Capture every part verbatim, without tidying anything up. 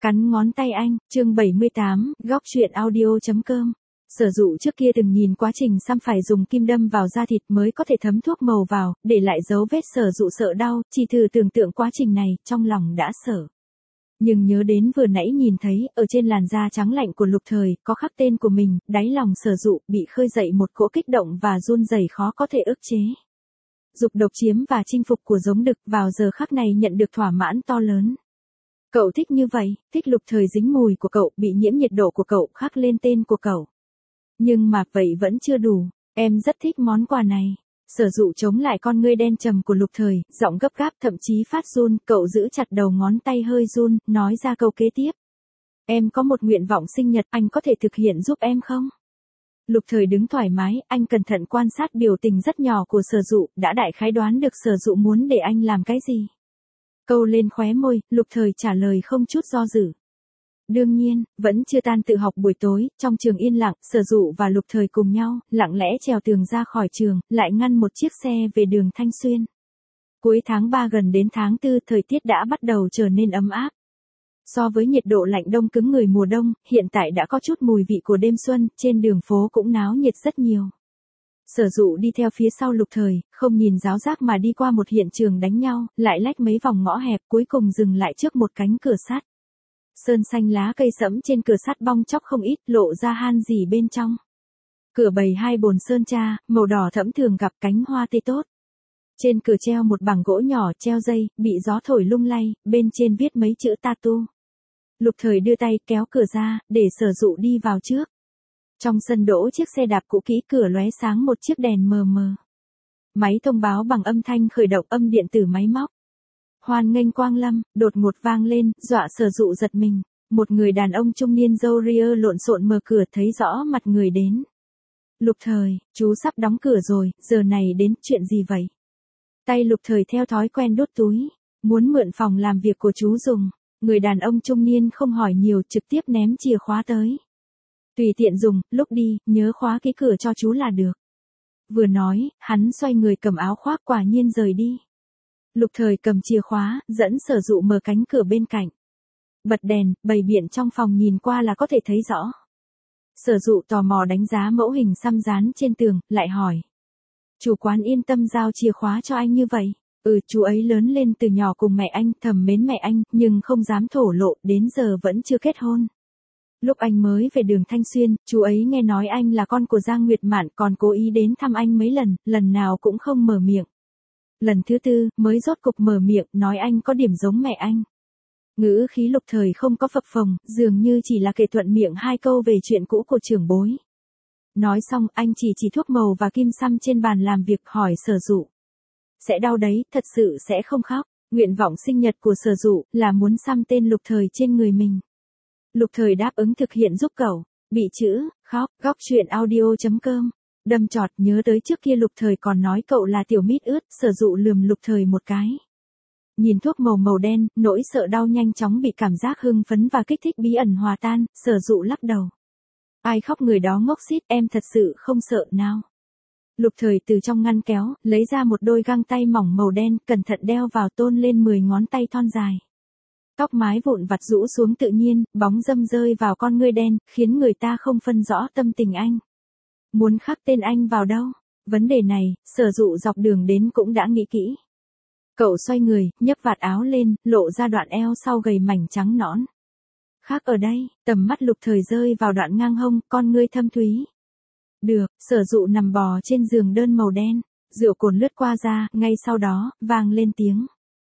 Cắn ngón tay anh, chương bảy mươi tám, góc truyện audio.com. Sở dụ trước kia từng nhìn quá trình xăm phải dùng kim đâm vào da thịt mới có thể thấm thuốc màu vào, để lại dấu vết. Sở dụ sợ đau, chỉ thử tưởng tượng quá trình này, trong lòng đã sợ. Nhưng nhớ đến vừa nãy nhìn thấy, ở trên làn da trắng lạnh của Lục Thời, có khắc tên của mình, đáy lòng Sở dụ bị khơi dậy một cỗ kích động và run rẩy khó có thể ức chế. Dục độc chiếm và chinh phục của giống đực vào giờ khắc này nhận được thỏa mãn to lớn. Cậu thích như vậy, thích Lục Thời dính mùi của cậu, bị nhiễm nhiệt độ của cậu, khắc lên tên của cậu. Nhưng mà vậy vẫn chưa đủ, em rất thích món quà này. Sở dụ chống lại con ngươi đen trầm của Lục Thời, giọng gấp gáp thậm chí phát run, cậu giữ chặt đầu ngón tay hơi run, nói ra câu kế tiếp. Em có một nguyện vọng sinh nhật, anh có thể thực hiện giúp em không? Lục Thời đứng thoải mái, anh cẩn thận quan sát biểu tình rất nhỏ của Sở dụ, đã đại khái đoán được Sở dụ muốn để anh làm cái gì. Câu lên khóe môi, Lục Thời trả lời không chút do dự. Đương nhiên, vẫn chưa tan tự học buổi tối, trong trường yên lặng, Sở dụ và Lục Thời cùng nhau, lặng lẽ trèo tường ra khỏi trường, lại ngăn một chiếc xe về đường Thanh Xuyên. Cuối tháng ba gần đến tháng tư, thời tiết đã bắt đầu trở nên ấm áp. So với nhiệt độ lạnh đông cứng người mùa đông, hiện tại đã có chút mùi vị của đêm xuân, trên đường phố cũng náo nhiệt rất nhiều. Sở dụ đi theo phía sau Lục Thời, không nhìn giáo giác mà đi qua một hiện trường đánh nhau, lại lách mấy vòng ngõ hẹp, cuối cùng dừng lại trước một cánh cửa sắt. Sơn xanh lá cây sẫm trên cửa sắt bong chóc không ít, lộ ra han gì bên trong. Cửa bày hai bồn sơn tra, màu đỏ thẫm thường gặp, cánh hoa tê tốt. Trên cửa treo một bảng gỗ nhỏ treo dây, bị gió thổi lung lay, bên trên viết mấy chữ tattoo. Lục Thời đưa tay kéo cửa ra, để Sở dụ đi vào trước. Trong sân đỗ chiếc xe đạp cũ kỹ, cửa lóe sáng một chiếc đèn mờ mờ. Máy thông báo bằng âm thanh khởi động, âm điện tử máy móc. Hoan nghênh quang lâm, đột ngột vang lên, dọa Sở dụ giật mình. Một người đàn ông trung niên râu ria lộn xộn mở cửa, thấy rõ mặt người đến. Lục Thời, chú sắp đóng cửa rồi, giờ này đến, chuyện gì vậy? Tay Lục Thời theo thói quen đút túi, muốn mượn phòng làm việc của chú dùng. Người đàn ông trung niên không hỏi nhiều, trực tiếp ném chìa khóa tới. Tùy tiện dùng, lúc đi, nhớ khóa kỹ cửa cho chú là được. Vừa nói, hắn xoay người cầm áo khoác quả nhiên rời đi. Lục Thời cầm chìa khóa, dẫn Sở dụ mở cánh cửa bên cạnh. Bật đèn, bày biện trong phòng nhìn qua là có thể thấy rõ. Sở dụ tò mò đánh giá mẫu hình xăm dán trên tường, lại hỏi. Chủ quán yên tâm giao chìa khóa cho anh như vậy. Ừ, chú ấy lớn lên từ nhỏ cùng mẹ anh, thầm mến mẹ anh, nhưng không dám thổ lộ, đến giờ vẫn chưa kết hôn. Lúc anh mới về đường Thanh Xuyên, chú ấy nghe nói anh là con của Giang Nguyệt Mạn, còn cố ý đến thăm anh mấy lần, lần nào cũng không mở miệng. Lần thứ tư, mới rốt cục mở miệng, nói anh có điểm giống mẹ anh. Ngữ khí Lục Thời không có phập phồng, dường như chỉ là kể thuận miệng hai câu về chuyện cũ của trưởng bối. Nói xong, anh chỉ chỉ thuốc màu và kim xăm trên bàn làm việc, hỏi Sở dụ. Sẽ đau đấy, thật sự sẽ không khóc. Nguyện vọng sinh nhật của Sở dụ là muốn xăm tên Lục Thời trên người mình. Lục Thời đáp ứng thực hiện giúp cậu. Bị chữ, khóc, góc truyện audio.com. Đâm chọt, nhớ tới trước kia Lục Thời còn nói cậu là tiểu mít ướt, Sở dụ lườm Lục Thời một cái. Nhìn thuốc màu màu đen, nỗi sợ đau nhanh chóng bị cảm giác hưng phấn và kích thích bí ẩn hòa tan, Sở dụ lắc đầu. Ai khóc người đó ngốc xít, em thật sự không sợ nào. Lục Thời từ trong ngăn kéo, lấy ra một đôi găng tay mỏng màu đen, cẩn thận đeo vào, tôn lên mười ngón tay thon dài. Tóc mái vụn vặt rũ xuống tự nhiên, bóng râm rơi vào con ngươi đen, khiến người ta không phân rõ tâm tình anh. Muốn khắc tên anh vào đâu? Vấn đề này, Sở dụ dọc đường đến cũng đã nghĩ kỹ. Cậu xoay người, nhấc vạt áo lên, lộ ra đoạn eo sau gầy mảnh trắng nõn. Khắc ở đây, tầm mắt Lục Thời rơi vào đoạn ngang hông, con ngươi thâm thúy. Được, Sở dụ nằm bò trên giường đơn màu đen, rượu cồn lướt qua da, ngay sau đó, vang lên tiếng.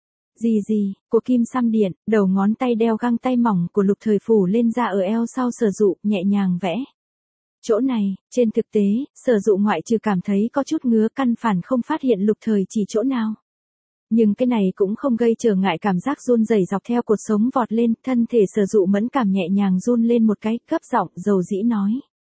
Gì gì, của kim xăm điện, đầu ngón tay đeo găng tay mỏng của Lục Thời phủ lên da ở eo sau Sở dụ, nhẹ nhàng vẽ. Chỗ này, trên thực tế, Sở dụ ngoại trừ cảm thấy có chút ngứa, căn bản không phát hiện Lục Thời chỉ chỗ nào. Nhưng cái này cũng không gây trở ngại cảm giác run rẩy dọc theo cột sống vọt lên, thân thể Sở dụ mẫn cảm nhẹ nhàng run lên một cái, gấp giọng, dầu dĩ nói.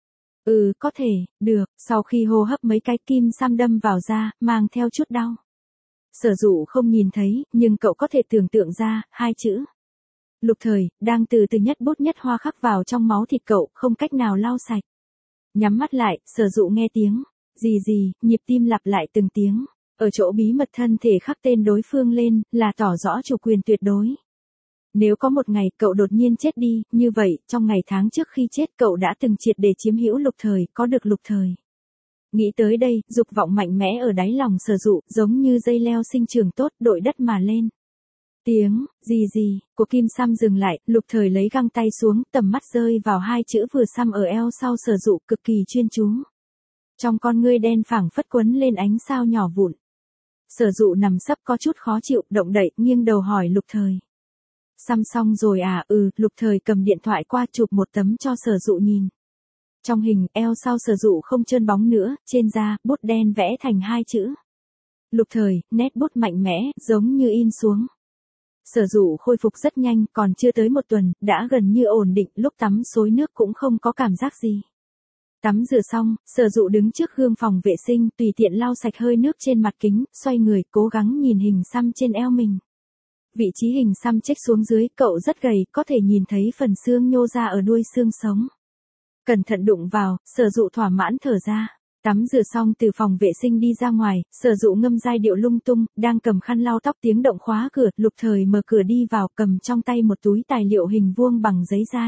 Ừ, có thể, được, sau khi hô hấp mấy cái kim xăm đâm vào da, mang theo chút đau. Sở dụ không nhìn thấy, nhưng cậu có thể tưởng tượng ra, hai chữ. Lục Thời, đang từ từ nhất bút nhất hoa khắc vào trong máu thịt cậu, không cách nào lau sạch. Nhắm mắt lại, Sở dụ nghe tiếng. Gì gì, nhịp tim lặp lại từng tiếng. Ở chỗ bí mật thân thể khắc tên đối phương lên, là tỏ rõ chủ quyền tuyệt đối. Nếu có một ngày cậu đột nhiên chết đi, như vậy, trong ngày tháng trước khi chết cậu đã từng triệt để chiếm hữu Lục Thời, có được Lục Thời. Nghĩ tới đây, dục vọng mạnh mẽ ở đáy lòng Sở Dụ, giống như dây leo sinh trưởng tốt, đội đất mà lên. Tiếng, gì gì, của kim xăm dừng lại, Lục Thời lấy găng tay xuống, tầm mắt rơi vào hai chữ vừa xăm ở eo sau Sở Dụ, cực kỳ chuyên chú. Trong con ngươi đen phảng phất quấn lên ánh sao nhỏ vụn. Sở Dụ nằm sấp có chút khó chịu, động đậy, nghiêng đầu hỏi Lục Thời. Xăm xong rồi à? Ừ, Lục Thời cầm điện thoại qua chụp một tấm cho Sở Dụ nhìn. Trong hình, eo sau Sở Dụ không trơn bóng nữa, trên da, bút đen vẽ thành hai chữ. Lục Thời, nét bút mạnh mẽ, giống như in xuống. Sở Dụ khôi phục rất nhanh, còn chưa tới một tuần, đã gần như ổn định, lúc tắm xối nước cũng không có cảm giác gì. Tắm rửa xong, Sở Dụ đứng trước gương phòng vệ sinh, tùy tiện lau sạch hơi nước trên mặt kính, xoay người, cố gắng nhìn hình xăm trên eo mình. Vị trí hình xăm chếch xuống dưới, cậu rất gầy, có thể nhìn thấy phần xương nhô ra ở đuôi xương sống. Cẩn thận đụng vào, Sở Dụ thỏa mãn thở ra. Tắm rửa xong từ phòng vệ sinh đi ra ngoài, Sở Dụ ngâm giai điệu lung tung, đang cầm khăn lau tóc, tiếng động khóa cửa, Lục Thời mở cửa đi vào, cầm trong tay một túi tài liệu hình vuông bằng giấy dai.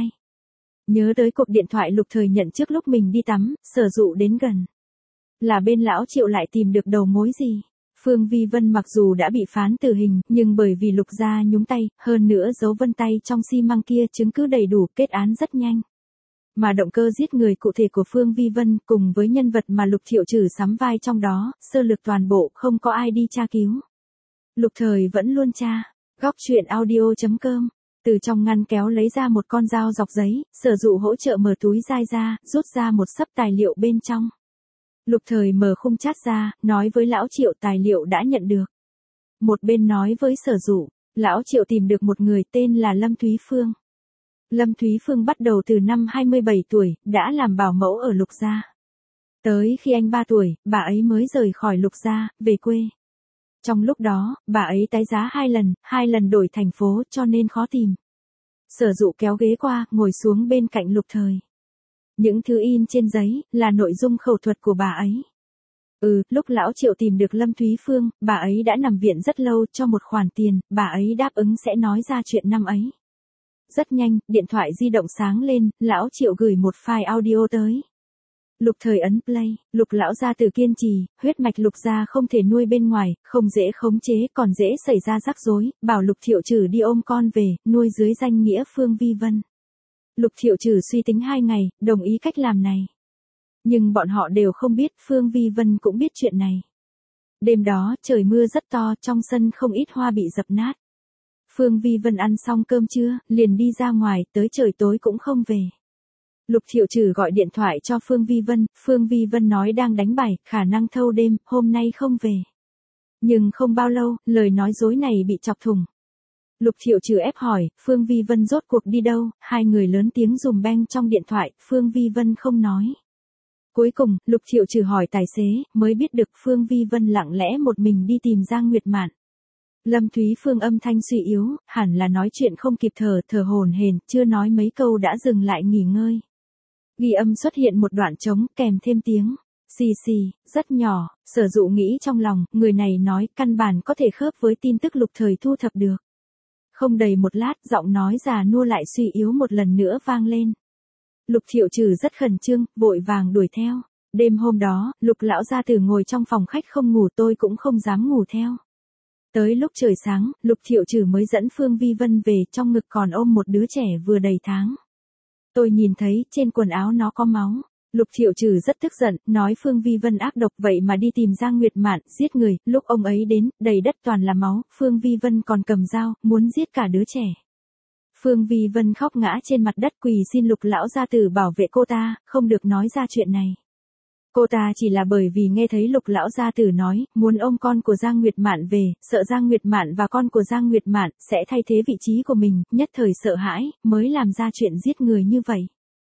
Nhớ tới cuộc điện thoại Lục Thời nhận trước lúc mình đi tắm, Sở Dụ đến gần. Là bên lão Triệu lại tìm được đầu mối gì? Phương Vi Vân mặc dù đã bị phán tử hình, nhưng bởi vì Lục gia nhúng tay, hơn nữa dấu vân tay trong xi măng kia chứng cứ đầy đủ, kết án rất nhanh. Mà động cơ giết người cụ thể của Phương Vi Vân cùng với nhân vật mà Lục Thiệu Trử sắm vai trong đó, sơ lược toàn bộ, không có ai đi tra cứu. Lục Thời vẫn luôn tra. Góc truyện audio chấm com. Từ trong ngăn kéo lấy ra một con dao dọc giấy, Sở Dụ hỗ trợ mở túi dai ra, rút ra một xấp tài liệu bên trong. Lục Thời mở khung chat ra, nói với lão Triệu tài liệu đã nhận được. Một bên nói với Sở Dụ, lão Triệu tìm được một người tên là Lâm Thúy Phương. Lâm Thúy Phương bắt đầu từ năm hai mươi bảy tuổi, đã làm bảo mẫu ở Lục gia. Tới khi anh ba tuổi, bà ấy mới rời khỏi Lục gia, về quê. Trong lúc đó, bà ấy tái giá hai lần, hai lần đổi thành phố cho nên khó tìm. Sở Dụ kéo ghế qua, ngồi xuống bên cạnh Lục Thời. Những thứ in trên giấy, là nội dung khẩu thuật của bà ấy. Ừ, lúc lão Triệu tìm được Lâm Thúy Phương, bà ấy đã nằm viện rất lâu, cho một khoản tiền, bà ấy đáp ứng sẽ nói ra chuyện năm ấy. Rất nhanh, điện thoại di động sáng lên, lão Triệu gửi một file audio tới. Lục Thời ấn play, Lục lão gia tử kiên trì, huyết mạch Lục gia không thể nuôi bên ngoài, không dễ khống chế, còn dễ xảy ra rắc rối, bảo Lục Thiệu Trử đi ôm con về, nuôi dưới danh nghĩa Phương Vi Vân. Lục Thiệu Trử suy tính hai ngày, đồng ý cách làm này. Nhưng bọn họ đều không biết, Phương Vi Vân cũng biết chuyện này. Đêm đó, trời mưa rất to, trong sân không ít hoa bị dập nát. Phương Vi Vân ăn xong cơm trưa, liền đi ra ngoài, tới trời tối cũng không về. Lục Thiệu Trử gọi điện thoại cho Phương Vi Vân, Phương Vi Vân nói đang đánh bài, khả năng thâu đêm, hôm nay không về. Nhưng không bao lâu, lời nói dối này bị chọc thủng. Lục Thiệu Trử ép hỏi, Phương Vi Vân rốt cuộc đi đâu, hai người lớn tiếng dùm beng trong điện thoại, Phương Vi Vân không nói. Cuối cùng, Lục Thiệu Trử hỏi tài xế, mới biết được Phương Vi Vân lặng lẽ một mình đi tìm Giang Nguyệt Mạn. Lâm Thúy Phương âm thanh suy yếu, hẳn là nói chuyện không kịp thở, thở hổn hển, chưa nói mấy câu đã dừng lại nghỉ ngơi. Ghi âm xuất hiện một đoạn trống, kèm thêm tiếng xì xì, rất nhỏ, Sở Dụ nghĩ trong lòng, người này nói, căn bản có thể khớp với tin tức Lục Thời thu thập được. Không đầy một lát, giọng nói già nua lại suy yếu một lần nữa vang lên. Lục Thiệu Trử rất khẩn trương, vội vàng đuổi theo. Đêm hôm đó, Lục lão gia tử ngồi trong phòng khách không ngủ, tôi cũng không dám ngủ theo. Tới lúc trời sáng, Lục Thiệu Trử mới dẫn Phương Vi Vân về, trong ngực còn ôm một đứa trẻ vừa đầy tháng. Tôi nhìn thấy, trên quần áo nó có máu. Lục Thiệu Trử rất tức giận, nói Phương Vi Vân ác độc vậy mà đi tìm Giang Nguyệt Mạn, giết người, lúc ông ấy đến, đầy đất toàn là máu, Phương Vi Vân còn cầm dao, muốn giết cả đứa trẻ. Phương Vi Vân khóc ngã trên mặt đất quỳ xin Lục lão gia tử bảo vệ cô ta, không được nói ra chuyện này. Cô ta chỉ là bởi vì nghe thấy Lục lão gia tử nói, muốn ôm con của Giang Nguyệt Mạn về, sợ Giang Nguyệt Mạn và con của Giang Nguyệt Mạn sẽ thay thế vị trí của mình, nhất thời sợ hãi, mới làm ra chuyện giết người như vậy.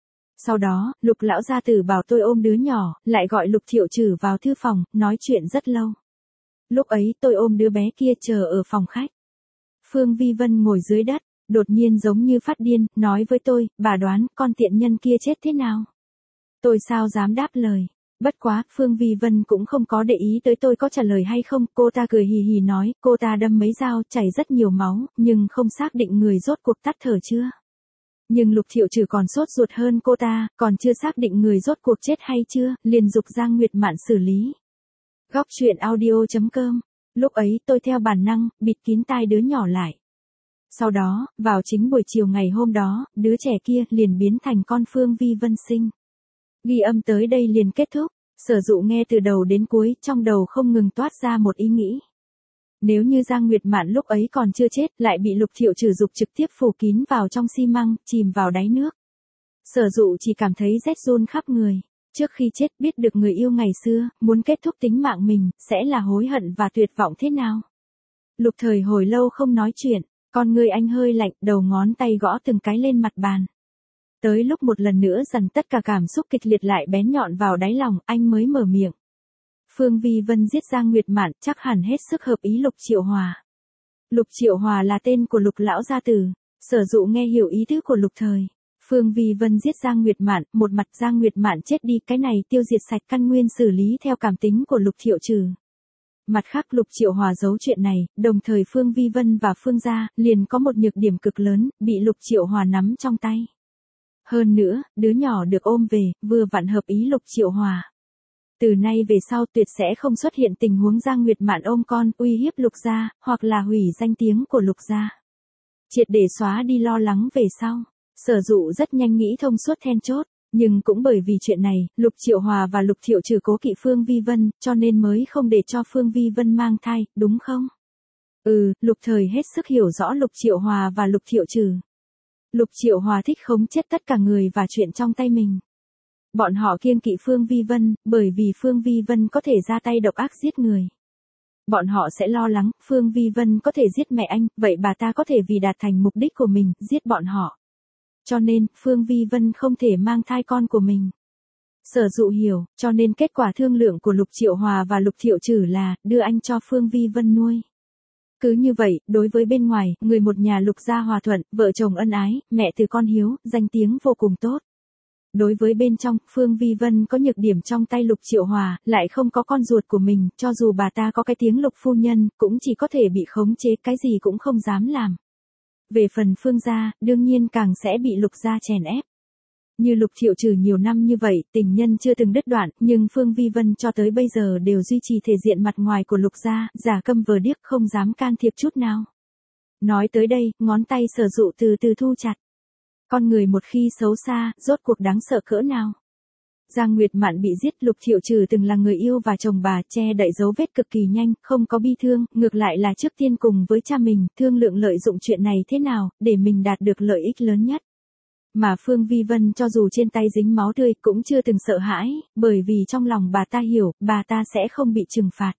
Sau đó, Lục lão gia tử bảo tôi ôm đứa nhỏ, lại gọi Lục Thiệu Trử vào thư phòng, nói chuyện rất lâu. Lúc ấy tôi ôm đứa bé kia chờ ở phòng khách. Phương Vi Vân ngồi dưới đất, đột nhiên giống như phát điên, nói với tôi, bà đoán con tiện nhân kia chết thế nào? Tôi sao dám đáp lời. Bất quá, Phương Vi Vân cũng không có để ý tới tôi có trả lời hay không, cô ta cười hì hì nói, cô ta đâm mấy dao, chảy rất nhiều máu, nhưng không xác định người rốt cuộc tắt thở chưa. Nhưng Lục Thiệu Trừ còn sốt ruột hơn cô ta, còn chưa xác định người rốt cuộc chết hay chưa, liền dục Giang Nguyệt Mạn xử lý. Góc truyện audio chấm com. Lúc ấy tôi theo bản năng, bịt kín tai đứa nhỏ lại. Sau đó, vào chính buổi chiều ngày hôm đó, đứa trẻ kia liền biến thành con Phương Vi Vân sinh. Ghi âm tới đây liền kết thúc, Sở Dụ nghe từ đầu đến cuối, trong đầu không ngừng toát ra một ý nghĩ. Nếu như Giang Nguyệt Mạn lúc ấy còn chưa chết, lại bị Lục Thiệu Trừ dục trực tiếp phủ kín vào trong xi măng, chìm vào đáy nước. Sở Dụ chỉ cảm thấy rét run khắp người. Trước khi chết biết được người yêu ngày xưa, muốn kết thúc tính mạng mình, sẽ là hối hận và tuyệt vọng thế nào. Lục Thời hồi lâu không nói chuyện, con người anh hơi lạnh, đầu ngón tay gõ từng cái lên mặt bàn. Tới lúc một lần nữa dằn tất cả cảm xúc kịch liệt lại bén nhọn vào đáy lòng, anh mới mở miệng. Phương Vi Vân giết Giang Nguyệt Mạn chắc hẳn hết sức hợp ý Lục Triệu Hòa. Lục Triệu Hòa là tên của Lục lão gia tử. Sở Dụ nghe hiểu ý tứ của Lục Thời. Phương Vi Vân giết Giang Nguyệt Mạn, một mặt Giang Nguyệt Mạn chết đi, cái này tiêu diệt sạch căn nguyên xử lý theo cảm tính của Lục Thiệu Trừ. Mặt khác Lục Triệu Hòa giấu chuyện này, đồng thời Phương Vi Vân và Phương gia liền có một nhược điểm cực lớn, bị Lục Triệu Hòa nắm trong tay. Hơn nữa, đứa nhỏ được ôm về, vừa vặn hợp ý Lục Triệu Hòa. Từ nay về sau tuyệt sẽ không xuất hiện tình huống Giang Nguyệt Mạn ôm con, uy hiếp Lục gia, hoặc là hủy danh tiếng của Lục gia. Triệt để xóa đi lo lắng về sau. Sở Dụ rất nhanh nghĩ thông suốt then chốt, nhưng cũng bởi vì chuyện này, Lục Triệu Hòa và Lục Thiệu Trừ cố kỵ Phương Vi Vân, cho nên mới không để cho Phương Vi Vân mang thai, đúng không? Ừ, Lục Thời hết sức hiểu rõ Lục Triệu Hòa và Lục Thiệu Trừ. Lục Triệu Hòa thích khống chết tất cả người và chuyện trong tay mình. Bọn họ kiêng kỵ Phương Vi Vân, bởi vì Phương Vi Vân có thể ra tay độc ác giết người. Bọn họ sẽ lo lắng, Phương Vi Vân có thể giết mẹ anh, vậy bà ta có thể vì đạt thành mục đích của mình, giết bọn họ. Cho nên, Phương Vi Vân không thể mang thai con của mình. Sở Dụ hiểu, cho nên kết quả thương lượng của Lục Triệu Hòa và Lục Thiệu Trừ là, đưa anh cho Phương Vi Vân nuôi. Cứ như vậy, đối với bên ngoài, người một nhà Lục gia hòa thuận, vợ chồng ân ái, mẹ từ con hiếu, danh tiếng vô cùng tốt. Đối với bên trong, Phương Vi Vân có nhược điểm trong tay Lục Triệu Hòa, lại không có con ruột của mình, cho dù bà ta có cái tiếng Lục phu nhân, cũng chỉ có thể bị khống chế, cái gì cũng không dám làm. Về phần Phương gia, đương nhiên càng sẽ bị Lục gia chèn ép. Như Lục Thiệu Trừ nhiều năm như vậy, tình nhân chưa từng đứt đoạn, nhưng Phương Vi Vân cho tới bây giờ đều duy trì thể diện mặt ngoài của Lục gia, giả câm vờ điếc không dám can thiệp chút nào. Nói tới đây, ngón tay Sở Dụ từ từ thu chặt. Con người một khi xấu xa, rốt cuộc đáng sợ cỡ nào. Giang Nguyệt Mạn bị giết, Lục Thiệu Trừ từng là người yêu và chồng bà, che đậy dấu vết cực kỳ nhanh, không có bi thương, ngược lại là trước tiên cùng với cha mình, thương lượng lợi dụng chuyện này thế nào, để mình đạt được lợi ích lớn nhất. Mà Phương Vi Vân cho dù trên tay dính máu tươi cũng chưa từng sợ hãi, bởi vì trong lòng bà ta hiểu, bà ta sẽ không bị trừng phạt.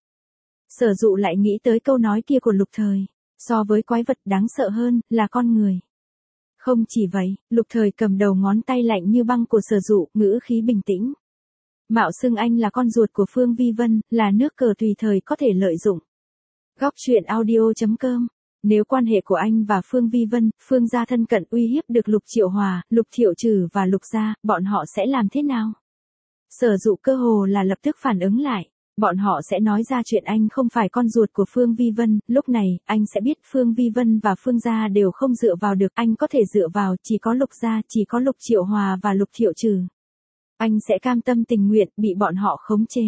Sở Dụ lại nghĩ tới câu nói kia của Lục Thời, so với quái vật đáng sợ hơn, là con người. Không chỉ vậy, Lục Thời cầm đầu ngón tay lạnh như băng của Sở Dụ, ngữ khí bình tĩnh. Mạo xưng anh là con ruột của Phương Vi Vân, là nước cờ tùy thời có thể lợi dụng. Góc truyện audio chấm com. Nếu quan hệ của anh và Phương Vi Vân, Phương gia thân cận uy hiếp được Lục Triệu Hòa, Lục Thiệu Trừ và Lục gia, bọn họ sẽ làm thế nào? Sở Dụ cơ hồ là lập tức phản ứng lại. Bọn họ sẽ nói ra chuyện anh không phải con ruột của Phương Vi Vân, lúc này, anh sẽ biết Phương Vi Vân và Phương gia đều không dựa vào được, anh có thể dựa vào chỉ có Lục gia, chỉ có Lục Triệu Hòa và Lục Thiệu Trừ. Anh sẽ cam tâm tình nguyện, bị bọn họ khống chế.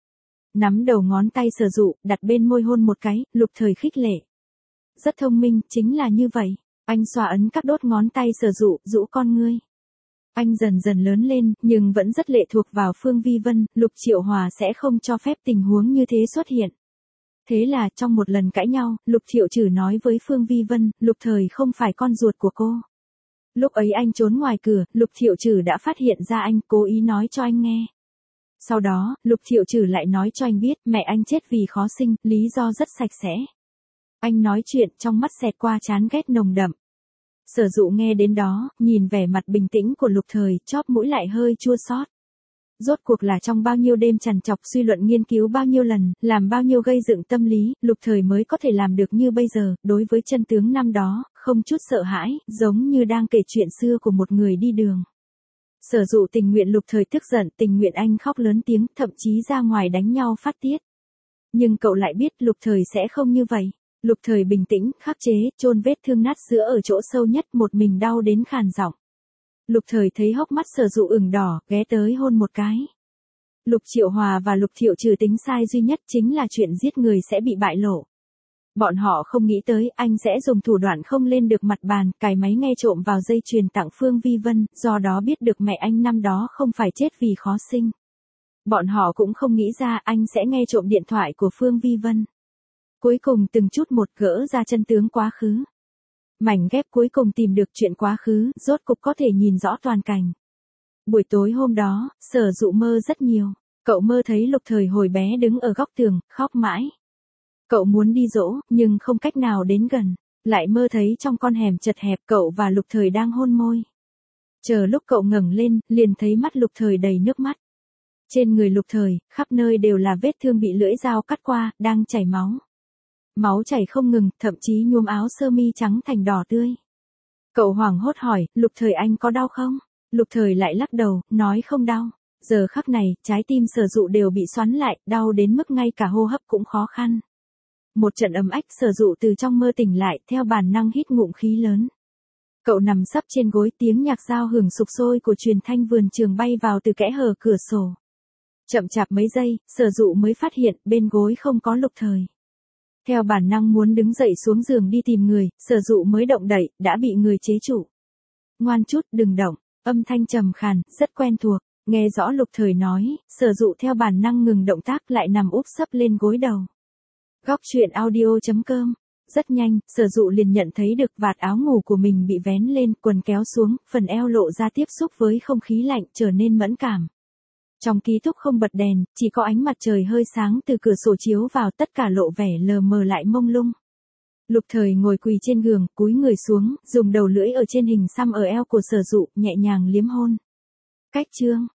Nắm đầu ngón tay Sở Dụ, đặt bên môi hôn một cái, Lục Thời khích lệ. Rất thông minh, chính là như vậy. Anh xoa ấn các đốt ngón tay Sở Dụ, rũ con ngươi. Anh dần dần lớn lên, nhưng vẫn rất lệ thuộc vào Phương Vi Vân, Lục Triệu Hòa sẽ không cho phép tình huống như thế xuất hiện. Thế là, trong một lần cãi nhau, Lục Thiệu Trừ nói với Phương Vi Vân, Lục Thời không phải con ruột của cô. Lúc ấy anh trốn ngoài cửa, Lục Thiệu Trừ đã phát hiện ra anh, cố ý nói cho anh nghe. Sau đó, Lục Thiệu Trừ lại nói cho anh biết, mẹ anh chết vì khó sinh, lý do rất sạch sẽ. Anh nói chuyện, trong mắt xẹt qua chán ghét nồng đậm. Sở Dụ nghe đến đó, nhìn vẻ mặt bình tĩnh của Lục Thời, chóp mũi lại hơi chua xót. Rốt cuộc là trong bao nhiêu đêm trằn trọc suy luận nghiên cứu bao nhiêu lần, làm bao nhiêu gây dựng tâm lý, Lục Thời mới có thể làm được như bây giờ, đối với chân tướng năm đó, không chút sợ hãi, giống như đang kể chuyện xưa của một người đi đường. Sở Dụ tình nguyện Lục Thời tức giận, tình nguyện anh khóc lớn tiếng, thậm chí ra ngoài đánh nhau phát tiết. Nhưng cậu lại biết Lục Thời sẽ không như vậy. Lục Thời bình tĩnh, khắc chế, chôn vết thương nát sữa ở chỗ sâu nhất, một mình đau đến khàn giọng. Lục Thời thấy hốc mắt Sở Dụ ửng đỏ, ghé tới hôn một cái. Lục Triệu Hòa và Lục Thiệu Trừ tính sai duy nhất chính là chuyện giết người sẽ bị bại lộ. Bọn họ không nghĩ tới anh sẽ dùng thủ đoạn không lên được mặt bàn, cài máy nghe trộm vào dây chuyền tặng Phương Vi Vân, do đó biết được mẹ anh năm đó không phải chết vì khó sinh. Bọn họ cũng không nghĩ ra anh sẽ nghe trộm điện thoại của Phương Vi Vân. Cuối cùng từng chút một gỡ ra chân tướng quá khứ. Mảnh ghép cuối cùng tìm được chuyện quá khứ, rốt cục có thể nhìn rõ toàn cảnh. Buổi tối hôm đó, Sở Dụ mơ rất nhiều. Cậu mơ thấy Lục Thời hồi bé đứng ở góc tường, khóc mãi. Cậu muốn đi dỗ, nhưng không cách nào đến gần. Lại mơ thấy trong con hẻm chật hẹp cậu và Lục Thời đang hôn môi. Chờ lúc cậu ngẩng lên, liền thấy mắt Lục Thời đầy nước mắt. Trên người Lục Thời, khắp nơi đều là vết thương bị lưỡi dao cắt qua, đang chảy máu. Máu chảy không ngừng, thậm chí nhuốm áo sơ mi trắng thành đỏ tươi. Cậu hoảng hốt hỏi, Lục Thời anh có đau không? Lục Thời lại lắc đầu, nói không đau. Giờ khắc này, trái tim Sở Dụ đều bị xoắn lại, đau đến mức ngay cả hô hấp cũng khó khăn. Một trận ấm ách, Sở Dụ từ trong mơ tỉnh lại, theo bản năng hít ngụm khí lớn. Cậu nằm sấp trên gối, tiếng nhạc giao hưởng sục sôi của truyền thanh vườn trường bay vào từ kẽ hở cửa sổ. Chậm chạp mấy giây, Sở Dụ mới phát hiện bên gối không có Lục Thời. Theo bản năng muốn đứng dậy xuống giường đi tìm người, Sở Dụ mới động đậy, đã bị người chế trụ. Ngoan chút, đừng động, âm thanh trầm khàn, rất quen thuộc, nghe rõ Lục Thời nói, Sở Dụ theo bản năng ngừng động tác lại nằm úp sấp lên gối đầu. Góc truyện audio chấm com. Rất nhanh, Sở Dụ liền nhận thấy được vạt áo ngủ của mình bị vén lên, quần kéo xuống, phần eo lộ ra tiếp xúc với không khí lạnh, trở nên mẫn cảm. Trong ký túc không bật đèn, chỉ có ánh mặt trời hơi sáng từ cửa sổ chiếu vào, tất cả lộ vẻ lờ mờ lại mông lung. Lục Thời ngồi quỳ trên giường, cúi người xuống, dùng đầu lưỡi ở trên hình xăm ở eo của Sở Dụ, nhẹ nhàng liếm hôn. Cách chương